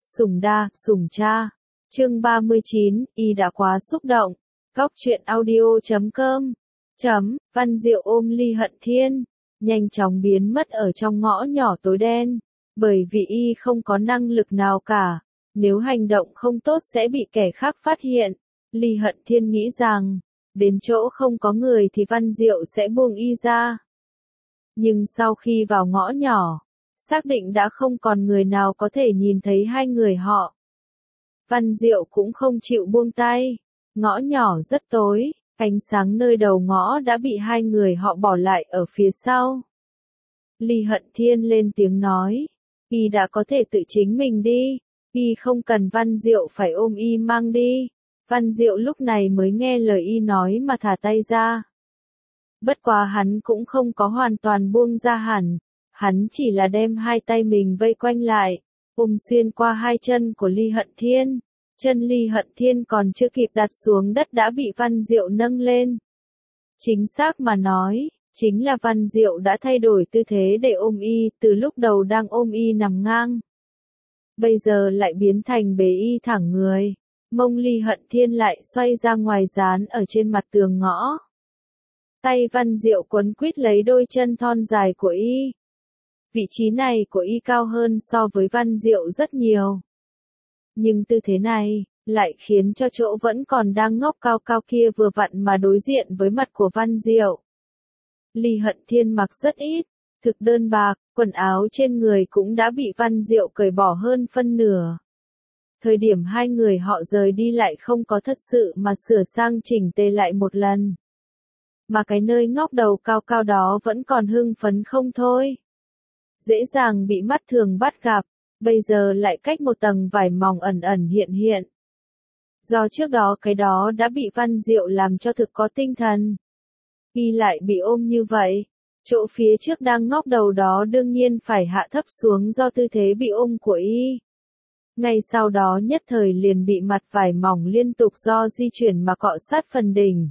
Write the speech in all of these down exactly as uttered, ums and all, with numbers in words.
Sủng đa, sủng cha. Chương ba mươi chín, y đã quá xúc động. Góc truyện audio chấm com. Chấm, Văn Diệu ôm Ly Hận Thiên, nhanh chóng biến mất ở trong ngõ nhỏ tối đen, bởi vì y không có năng lực nào cả, nếu hành động không tốt sẽ bị kẻ khác phát hiện. Ly Hận Thiên nghĩ rằng, đến chỗ không có người thì Văn Diệu sẽ buông y ra. Nhưng sau khi vào ngõ nhỏ, xác định đã không còn người nào có thể nhìn thấy hai người họ. Văn Diệu cũng không chịu buông tay, ngõ nhỏ rất tối, ánh sáng nơi đầu ngõ đã bị hai người họ bỏ lại ở phía sau. Ly Hận Thiên lên tiếng nói, y đã có thể tự chính mình đi, y không cần Văn Diệu phải ôm y mang đi. Văn Diệu lúc này mới nghe lời y nói mà thả tay ra. Bất quá hắn cũng không có hoàn toàn buông ra hẳn, hắn chỉ là đem hai tay mình vây quanh lại, ôm xuyên qua hai chân của Ly Hận Thiên. Chân Ly Hận Thiên còn chưa kịp đặt xuống đất đã bị Văn Diệu nâng lên. Chính xác mà nói, chính là Văn Diệu đã thay đổi tư thế để ôm y, từ lúc đầu đang ôm y nằm ngang. Bây giờ lại biến thành bế y thẳng người, mông Ly Hận Thiên lại xoay ra ngoài dán ở trên mặt tường ngõ. Tay Văn Diệu quấn quýt lấy đôi chân thon dài của y. Vị trí này của y cao hơn so với Văn Diệu rất nhiều. Nhưng tư thế này, lại khiến cho chỗ vẫn còn đang ngóc cao cao kia vừa vặn mà đối diện với mặt của Văn Diệu. Ly Hận Thiên mặc rất ít, thực đơn bạc, quần áo trên người cũng đã bị Văn Diệu cởi bỏ hơn phân nửa. Thời điểm hai người họ rời đi lại không có thật sự mà sửa sang chỉnh tề lại một lần. Mà cái nơi ngóc đầu cao cao đó vẫn còn hưng phấn không thôi. Dễ dàng bị mắt thường bắt gặp, bây giờ lại cách một tầng vải mỏng ẩn ẩn hiện hiện. Do trước đó cái đó đã bị Văn Diệu làm cho thực có tinh thần. Y lại bị ôm như vậy, chỗ phía trước đang ngóc đầu đó đương nhiên phải hạ thấp xuống do tư thế bị ôm của y. Ngay sau đó nhất thời liền bị mặt vải mỏng liên tục do di chuyển mà cọ sát phần đỉnh.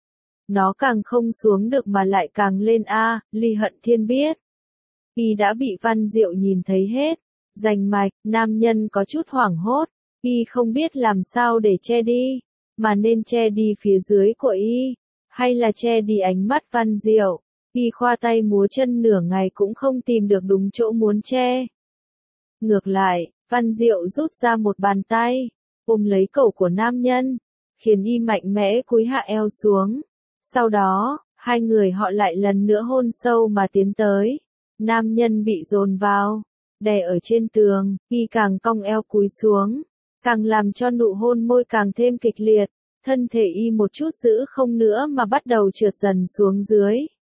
Nó càng không xuống được mà lại càng lên a, Ly Hận Thiên biết. Y đã bị Văn Diệu nhìn thấy hết, rành mạch, nam nhân có chút hoảng hốt, y không biết làm sao để che đi, mà nên che đi phía dưới của y, hay là che đi ánh mắt Văn Diệu. Y khoa tay múa chân nửa ngày cũng không tìm được đúng chỗ muốn che. Ngược lại, Văn Diệu rút ra một bàn tay, ôm lấy cổ của nam nhân, khiến y mạnh mẽ cúi hạ eo xuống. Sau đó, hai người họ lại lần nữa hôn sâu mà tiến tới. Nam nhân bị dồn vào, đè ở trên tường, y càng cong eo cúi xuống, càng làm cho nụ hôn môi càng thêm kịch liệt, thân thể y một chút giữ không nữa mà bắt đầu trượt dần xuống dưới.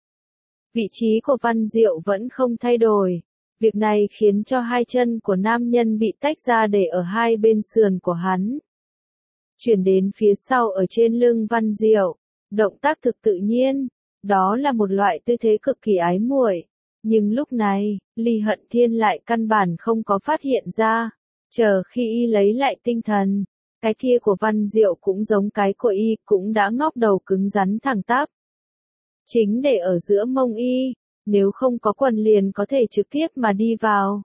Vị trí của Văn Diệu vẫn không thay đổi, việc này khiến cho hai chân của nam nhân bị tách ra để ở hai bên sườn của hắn. Chuyển đến phía sau ở trên lưng Văn Diệu, động tác thực tự nhiên, đó là một loại tư thế cực kỳ ái muội. Nhưng lúc này, Ly Hận Thiên lại căn bản không có phát hiện ra, chờ khi y lấy lại tinh thần, cái kia của Văn Diệu cũng giống cái của y, cũng đã ngóc đầu cứng rắn thẳng tắp. Chính để ở giữa mông y, nếu không có quần liền có thể trực tiếp mà đi vào.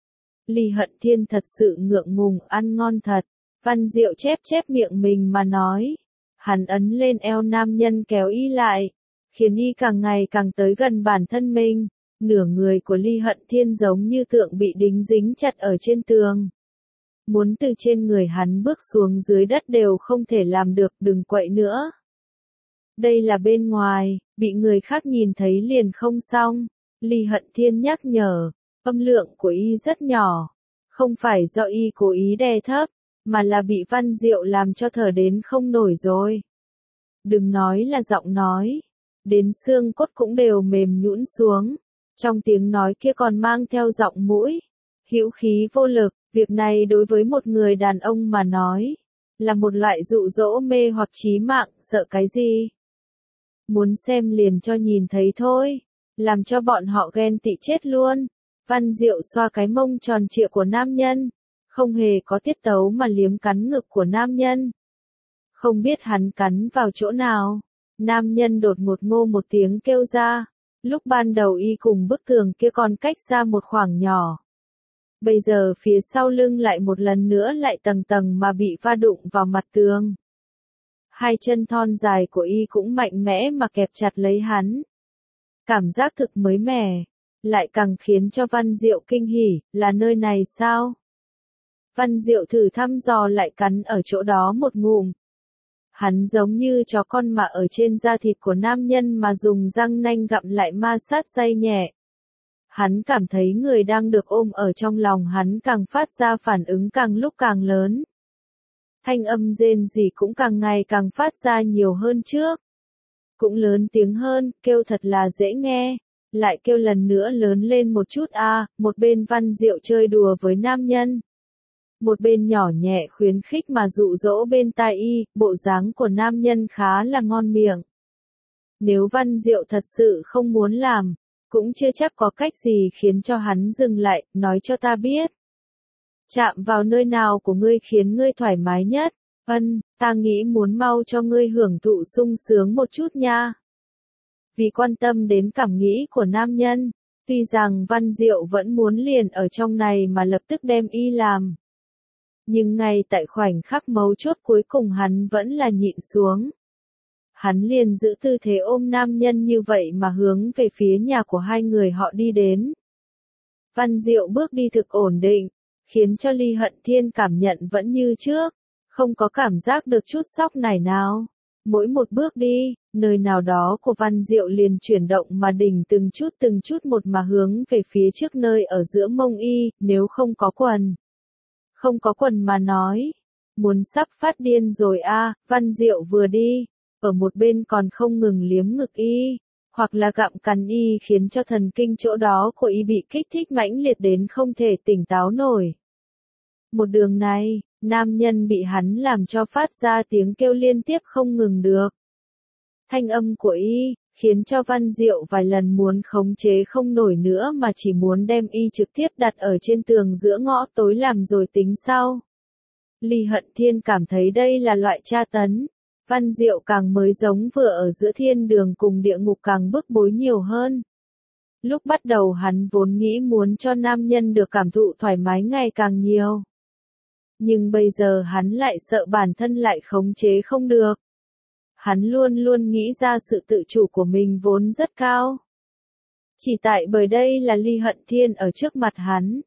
Ly Hận Thiên thật sự ngượng ngùng, ăn ngon thật. Văn Diệu chép chép miệng mình mà nói. Hắn ấn lên eo nam nhân kéo y lại, khiến y càng ngày càng tới gần bản thân mình. Nửa người của Ly Hận Thiên giống như tượng bị đính dính chặt ở trên tường. Muốn từ trên người hắn bước xuống dưới đất đều không thể làm được, đừng quậy nữa. Đây là bên ngoài, bị người khác nhìn thấy liền không xong. Ly Hận Thiên nhắc nhở, âm lượng của y rất nhỏ. Không phải do y cố ý đè thấp, mà là bị Văn Diệu làm cho thở đến không nổi rồi. Đừng nói là giọng nói, đến xương cốt cũng đều mềm nhũn xuống. Trong tiếng nói kia còn mang theo giọng mũi, hữu khí vô lực, việc này đối với một người đàn ông mà nói, là một loại dụ dỗ mê hoặc chí mạng, sợ cái gì? Muốn xem liền cho nhìn thấy thôi, làm cho bọn họ ghen tị chết luôn. Văn Diệu xoa cái mông tròn trịa của nam nhân, không hề có tiết tấu mà liếm cắn ngực của nam nhân. Không biết hắn cắn vào chỗ nào, nam nhân đột ngột ngô một tiếng kêu ra. Lúc ban đầu y cùng bức tường kia còn cách ra một khoảng nhỏ. Bây giờ phía sau lưng lại một lần nữa lại tầng tầng mà bị va đụng vào mặt tường. Hai chân thon dài của y cũng mạnh mẽ mà kẹp chặt lấy hắn. Cảm giác thực mới mẻ, lại càng khiến cho Văn Diệu kinh hỉ, là nơi này sao? Văn Diệu thử thăm dò lại cắn ở chỗ đó một ngụm. Hắn giống như chó con mà ở trên da thịt của nam nhân mà dùng răng nanh gặm lại ma sát day nhẹ. Hắn cảm thấy người đang được ôm ở trong lòng hắn càng phát ra phản ứng càng lúc càng lớn. Thanh âm rên rỉ cũng càng ngày càng phát ra nhiều hơn trước. Cũng lớn tiếng hơn, kêu thật là dễ nghe. Lại kêu lần nữa lớn lên một chút a, à, một bên Văn Diệu chơi đùa với nam nhân. Một bên nhỏ nhẹ khuyến khích mà dụ dỗ bên tai y, bộ dáng của nam nhân khá là ngon miệng. Nếu Văn Diệu thật sự không muốn làm, cũng chưa chắc có cách gì khiến cho hắn dừng lại, nói cho ta biết. Chạm vào nơi nào của ngươi khiến ngươi thoải mái nhất, Ân, ta nghĩ muốn mau cho ngươi hưởng thụ sung sướng một chút nha. Vì quan tâm đến cảm nghĩ của nam nhân, tuy rằng Văn Diệu vẫn muốn liền ở trong này mà lập tức đem y làm. Nhưng ngay tại khoảnh khắc mấu chốt cuối cùng hắn vẫn là nhịn xuống. Hắn liền giữ tư thế ôm nam nhân như vậy mà hướng về phía nhà của hai người họ đi đến. Văn Diệu bước đi thực ổn định, khiến cho Ly Hận Thiên cảm nhận vẫn như trước, không có cảm giác được chút sóc nảy nào. Mỗi một bước đi, nơi nào đó của Văn Diệu liền chuyển động mà đỉnh từng chút từng chút một mà hướng về phía trước nơi ở giữa mông y, nếu không có quần. Không có quần mà nói, muốn sắp phát điên rồi a, à, Văn Diệu vừa đi, ở một bên còn không ngừng liếm ngực y, hoặc là gặm cắn y khiến cho thần kinh chỗ đó của y bị kích thích mãnh liệt đến không thể tỉnh táo nổi. Một đường này, nam nhân bị hắn làm cho phát ra tiếng kêu liên tiếp không ngừng được. Thanh âm của y, khiến cho Văn Diệu vài lần muốn khống chế không nổi nữa mà chỉ muốn đem y trực tiếp đặt ở trên tường giữa ngõ tối làm rồi tính sau. Ly Hận Thiên cảm thấy đây là loại tra tấn. Văn Diệu càng mới giống vừa ở giữa thiên đường cùng địa ngục càng bức bối nhiều hơn. Lúc bắt đầu hắn vốn nghĩ muốn cho nam nhân được cảm thụ thoải mái ngày càng nhiều. Nhưng bây giờ hắn lại sợ bản thân lại khống chế không được. Hắn luôn luôn nghĩ ra sự tự chủ của mình vốn rất cao. Chỉ tại bởi đây là Ly Hận Thiên ở trước mặt hắn.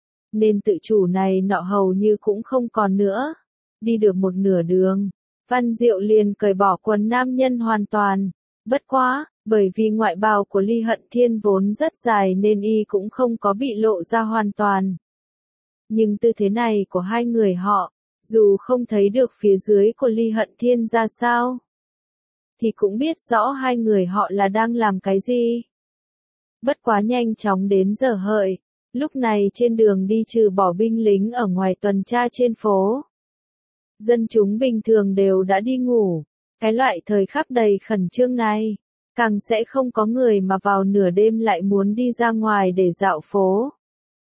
Nên tự chủ này nọ hầu như cũng không còn nữa. Đi được một nửa đường, Văn Diệu liền cởi bỏ quần nam nhân hoàn toàn. Bất quá, bởi vì ngoại bào của Ly Hận Thiên vốn rất dài nên y cũng không có bị lộ ra hoàn toàn. Nhưng tư thế này của hai người họ, dù không thấy được phía dưới của Ly Hận Thiên ra sao, thì cũng biết rõ hai người họ là đang làm cái gì. Bất quá nhanh chóng đến giờ hợi, lúc này trên đường đi trừ bỏ binh lính ở ngoài tuần tra trên phố. Dân chúng bình thường đều đã đi ngủ, cái loại thời khắc đầy khẩn trương này, càng sẽ không có người mà vào nửa đêm lại muốn đi ra ngoài để dạo phố.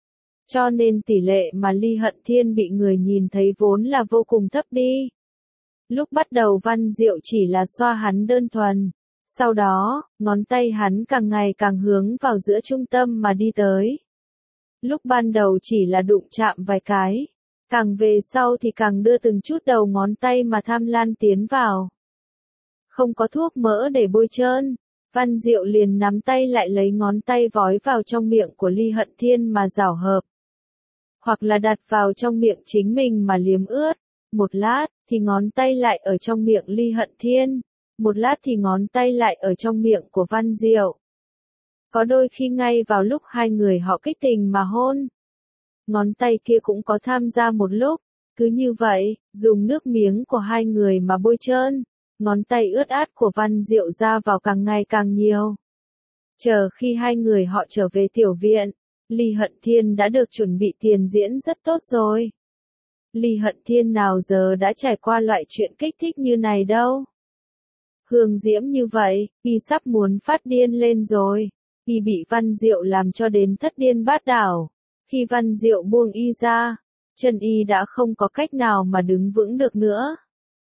Cho nên tỷ lệ mà Ly Hận Thiên bị người nhìn thấy vốn là vô cùng thấp đi. Lúc bắt đầu Văn Diệu chỉ là xoa hắn đơn thuần, sau đó, ngón tay hắn càng ngày càng hướng vào giữa trung tâm mà đi tới. Lúc ban đầu chỉ là đụng chạm vài cái, càng về sau thì càng đưa từng chút đầu ngón tay mà tham lam tiến vào. Không có thuốc mỡ để bôi trơn, Văn Diệu liền nắm tay lại lấy ngón tay vói vào trong miệng của Ly Hận Thiên mà rảo hợp. Hoặc là đặt vào trong miệng chính mình mà liếm ướt. Một lát, thì ngón tay lại ở trong miệng Ly Hận Thiên. Một lát thì ngón tay lại ở trong miệng của Văn Diệu. Có đôi khi ngay vào lúc hai người họ kích tình mà hôn, ngón tay kia cũng có tham gia một lúc. Cứ như vậy, dùng nước miếng của hai người mà bôi trơn, ngón tay ướt át của Văn Diệu ra vào càng ngày càng nhiều. Chờ khi hai người họ trở về tiểu viện, Ly Hận Thiên đã được chuẩn bị tiền diễn rất tốt rồi. Ly Hận Thiên nào giờ đã trải qua loại chuyện kích thích như này đâu. Hương diễm như vậy, y sắp muốn phát điên lên rồi. Y bị Văn Diệu làm cho đến thất điên bát đảo. Khi Văn Diệu buông y ra, chân y đã không có cách nào mà đứng vững được nữa.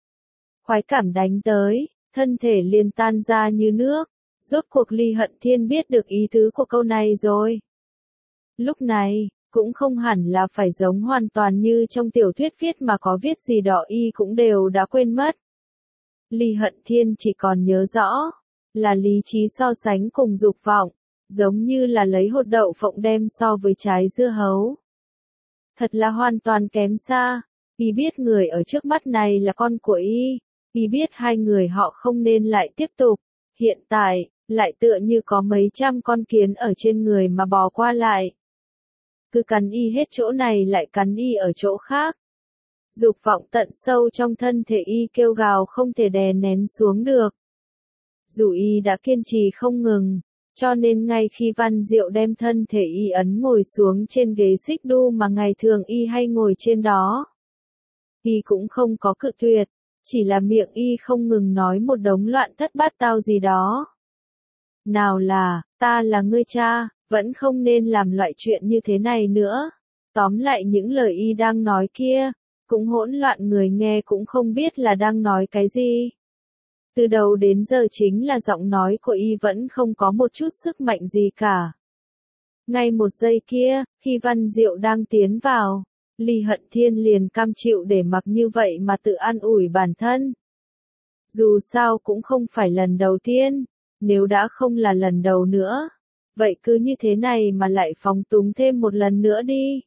Khoái cảm đánh tới, thân thể liền tan ra như nước. Rốt cuộc Ly Hận Thiên biết được ý tứ của câu này rồi. Lúc này, Cũng không hẳn là phải giống hoàn toàn như trong tiểu thuyết viết mà có viết gì đó y cũng đều đã quên mất. Ly Hận Thiên chỉ còn nhớ rõ, là lý trí so sánh cùng dục vọng, giống như là lấy hột đậu phộng đem so với trái dưa hấu. Thật là hoàn toàn kém xa, y biết người ở trước mắt này là con của y, y biết hai người họ không nên lại tiếp tục, hiện tại, lại tựa như có mấy trăm con kiến ở trên người mà bò qua lại. Cứ cắn y hết chỗ này lại cắn y ở chỗ khác. Dục vọng tận sâu trong thân thể y kêu gào không thể đè nén xuống được. Dù y đã kiên trì không ngừng, cho nên ngay khi Văn Diệu đem thân thể y ấn ngồi xuống trên ghế xích đu mà ngày thường y hay ngồi trên đó, y cũng không có cự tuyệt, chỉ là miệng y không ngừng nói một đống loạn thất bát tao gì đó. Nào là, ta là ngươi cha, vẫn không nên làm loại chuyện như thế này nữa. Tóm lại những lời y đang nói kia, cũng hỗn loạn, người nghe cũng không biết là đang nói cái gì. Từ đầu đến giờ chính là giọng nói của y vẫn không có một chút sức mạnh gì cả. Ngay một giây kia, khi Văn Diệu đang tiến vào, Ly Hận Thiên liền cam chịu để mặc như vậy mà tự an ủi bản thân. Dù sao cũng không phải lần đầu tiên, nếu đã không là lần đầu nữa, vậy cứ như thế này mà lại phóng túng thêm một lần nữa đi.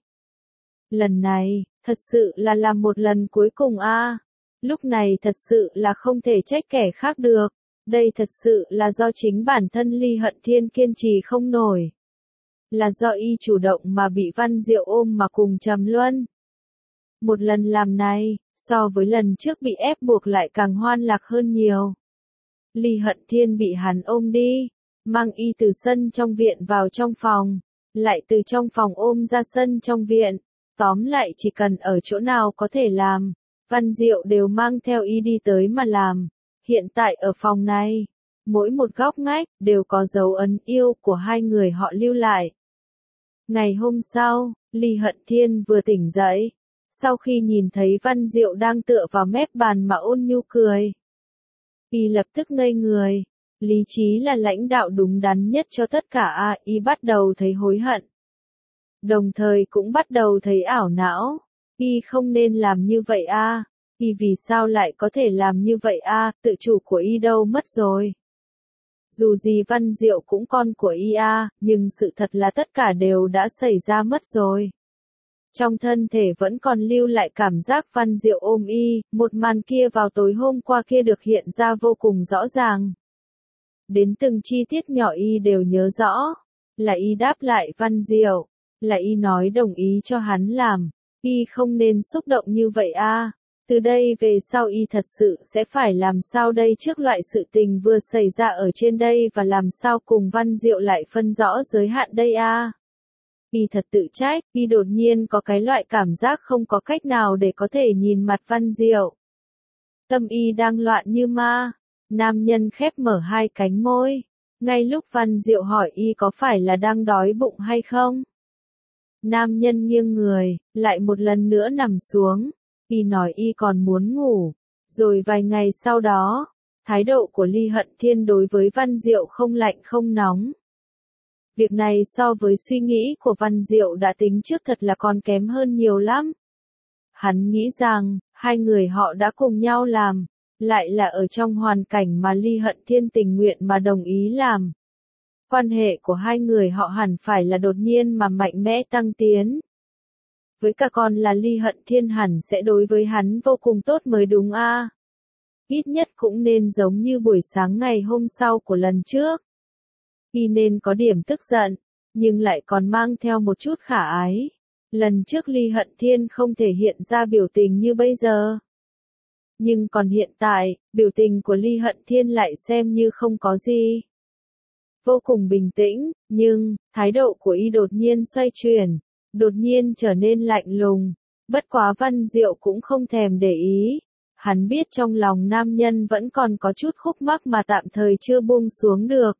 Lần này, thật sự là làm một lần cuối cùng a. À. Lúc này thật sự là không thể trách kẻ khác được, đây thật sự là do chính bản thân Ly Hận Thiên kiên trì không nổi. Là do y chủ động mà bị Văn Diệu ôm mà cùng trầm luân. Một lần làm này, so với lần trước bị ép buộc lại càng hoan lạc hơn nhiều. Ly Hận Thiên bị hắn ôm đi, mang y từ sân trong viện vào trong phòng, lại từ trong phòng ôm ra sân trong viện, tóm lại chỉ cần ở chỗ nào có thể làm, Văn Diệu đều mang theo y đi tới mà làm. Hiện tại ở phòng này, mỗi một góc ngách đều có dấu ấn yêu của hai người họ lưu lại. Ngày hôm sau, Ly Hận Thiên vừa tỉnh dậy, sau khi nhìn thấy Văn Diệu đang tựa vào mép bàn mà ôn nhu cười, y lập tức ngây người. Lý trí là lãnh đạo đúng đắn nhất cho tất cả a, y bắt đầu thấy hối hận. Đồng thời cũng bắt đầu thấy ảo não, y không nên làm như vậy a, y vì sao lại có thể làm như vậy a, tự chủ của y đâu mất rồi. Dù gì Văn Diệu cũng con của y a, nhưng sự thật là tất cả đều đã xảy ra mất rồi. Trong thân thể vẫn còn lưu lại cảm giác Văn Diệu ôm y, một màn kia vào tối hôm qua kia được hiện ra vô cùng rõ ràng. Đến từng chi tiết nhỏ y đều nhớ rõ, là y đáp lại Văn Diệu, là y nói đồng ý cho hắn làm, y không nên xúc động như vậy a. Từ đây về sau y thật sự sẽ phải làm sao đây trước loại sự tình vừa xảy ra ở trên đây và làm sao cùng Văn Diệu lại phân rõ giới hạn đây a. Y thật tự trách, y đột nhiên có cái loại cảm giác không có cách nào để có thể nhìn mặt Văn Diệu. Tâm y đang loạn như ma. Nam nhân khép mở hai cánh môi, ngay lúc Văn Diệu hỏi y có phải là đang đói bụng hay không. Nam nhân nghiêng người, lại một lần nữa nằm xuống, y nói y còn muốn ngủ. Rồi vài ngày sau đó, thái độ của Ly Hận Thiên đối với Văn Diệu không lạnh không nóng. Việc này so với suy nghĩ của Văn Diệu đã tính trước thật là còn kém hơn nhiều lắm. Hắn nghĩ rằng, hai người họ đã cùng nhau làm, lại là ở trong hoàn cảnh mà Ly Hận Thiên tình nguyện mà đồng ý làm. Quan hệ của hai người họ hẳn phải là đột nhiên mà mạnh mẽ tăng tiến. Với cả con là Ly Hận Thiên hẳn sẽ đối với hắn vô cùng tốt mới đúng a. À. Ít nhất cũng nên giống như buổi sáng ngày hôm sau của lần trước. Y nên có điểm tức giận, nhưng lại còn mang theo một chút khả ái. Lần trước Ly Hận Thiên không thể hiện ra biểu tình như bây giờ. Nhưng còn hiện tại, biểu tình của Ly Hận Thiên lại xem như không có gì. Vô cùng bình tĩnh, nhưng, thái độ của y đột nhiên xoay chuyển, đột nhiên trở nên lạnh lùng. Bất quá Văn Diệu cũng không thèm để ý. Hắn biết trong lòng nam nhân vẫn còn có chút khúc mắc mà tạm thời chưa buông xuống được.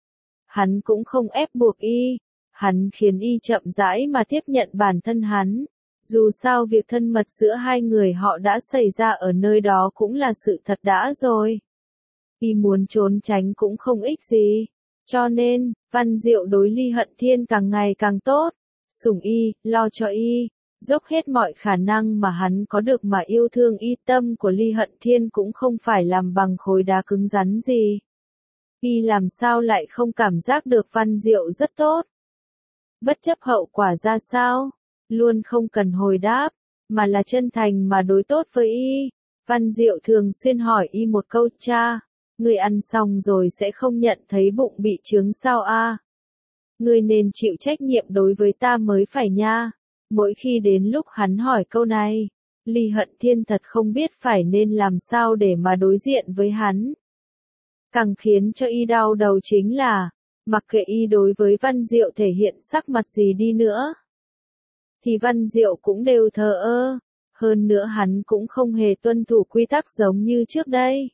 Hắn cũng không ép buộc y. Hắn khiến y chậm rãi mà tiếp nhận bản thân hắn. Dù sao việc thân mật giữa hai người họ đã xảy ra ở nơi đó cũng là sự thật đã rồi. Y muốn trốn tránh cũng không ích gì. Cho nên, Văn Diệu đối Ly Hận Thiên càng ngày càng tốt. sủng y, lo cho y, dốc hết mọi khả năng mà hắn có được mà yêu thương y. Tâm của Ly Hận Thiên cũng không phải làm bằng khối đá cứng rắn gì. Y làm sao lại không cảm giác được Văn Diệu rất tốt. Bất chấp hậu quả ra sao, luôn không cần hồi đáp, mà là chân thành mà đối tốt với y. Văn Diệu thường xuyên hỏi y một câu: cha, người ăn xong rồi sẽ không nhận thấy bụng bị chướng sao a? Người nên chịu trách nhiệm đối với ta mới phải nha. Mỗi khi đến lúc hắn hỏi câu này, Ly Hận Thiên thật không biết phải nên làm sao để mà đối diện với hắn. Càng khiến cho y đau đầu chính là, mặc kệ y đối với Văn Diệu thể hiện sắc mặt gì đi nữa, thì Văn Diệu cũng đều thờ ơ, hơn nữa hắn cũng không hề tuân thủ quy tắc giống như trước đây.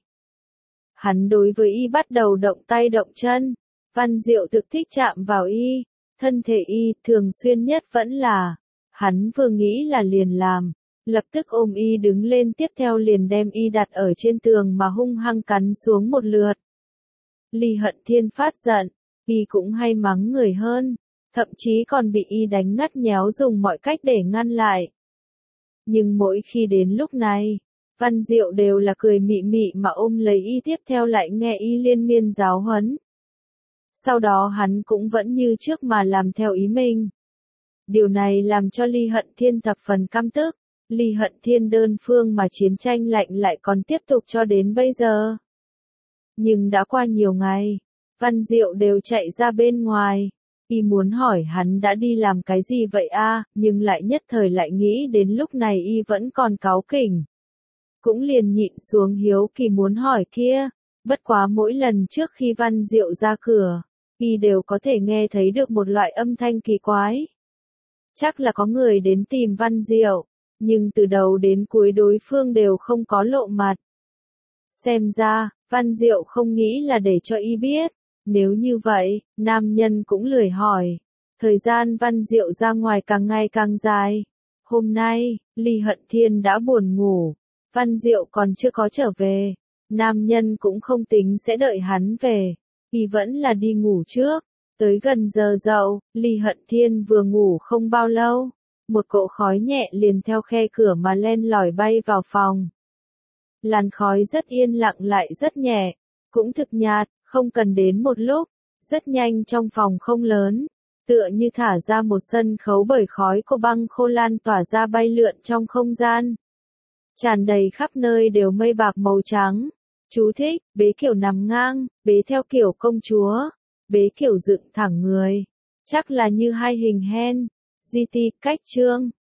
Hắn đối với y bắt đầu động tay động chân, Văn Diệu thực thích chạm vào y, thân thể y thường xuyên nhất vẫn là, hắn vừa nghĩ là liền làm, lập tức ôm y đứng lên, tiếp theo liền đem y đặt ở trên tường mà hung hăng cắn xuống một lượt. Ly Hận Thiên phát giận, y cũng hay mắng người hơn, thậm chí còn bị y đánh ngắt nhéo, dùng mọi cách để ngăn lại. Nhưng mỗi khi đến lúc này, Văn Diệu đều là cười mị mị mà ôm lấy y, tiếp theo lại nghe y liên miên giáo huấn. Sau đó hắn cũng vẫn như trước mà làm theo ý mình. Điều này làm cho Ly Hận Thiên thập phần căm tức. Ly Hận Thiên đơn phương mà chiến tranh lạnh lại còn tiếp tục cho đến bây giờ. Nhưng đã qua nhiều ngày, Văn Diệu đều chạy ra bên ngoài. Y muốn hỏi hắn đã đi làm cái gì vậy a, nhưng lại nhất thời lại nghĩ đến lúc này y vẫn còn cáu kỉnh. Cũng liền nhịn xuống hiếu kỳ muốn hỏi kia. Bất quá mỗi lần trước khi Văn Diệu ra cửa, y đều có thể nghe thấy được một loại âm thanh kỳ quái. Chắc là có người đến tìm Văn Diệu, nhưng từ đầu đến cuối đối phương đều không có lộ mặt. Xem ra, Văn Diệu không nghĩ là để cho y biết. Nếu như vậy, nam nhân cũng lười hỏi. Thời gian Văn Diệu ra ngoài càng ngày càng dài. Hôm nay, Ly Hận Thiên đã buồn ngủ. Văn Diệu còn chưa có trở về. Nam nhân cũng không tính sẽ đợi hắn về. Y vẫn là đi ngủ trước. Tới gần giờ dậu, Ly Hận Thiên vừa ngủ không bao lâu. Một cỗ khói nhẹ liền theo khe cửa mà len lỏi bay vào phòng. Làn khói rất yên lặng lại rất nhẹ. Cũng thực nhạt, không cần đến một lúc. Rất nhanh trong phòng không lớn. Tựa như thả ra một sân khấu, bởi khói của băng khô lan tỏa ra bay lượn trong không gian. Tràn đầy khắp nơi đều mây bạc màu trắng. Chú thích, bế kiểu nằm ngang, bế theo kiểu công chúa, bế kiểu dựng thẳng người. Chắc là như hai hình hen. giê tê, cách chương.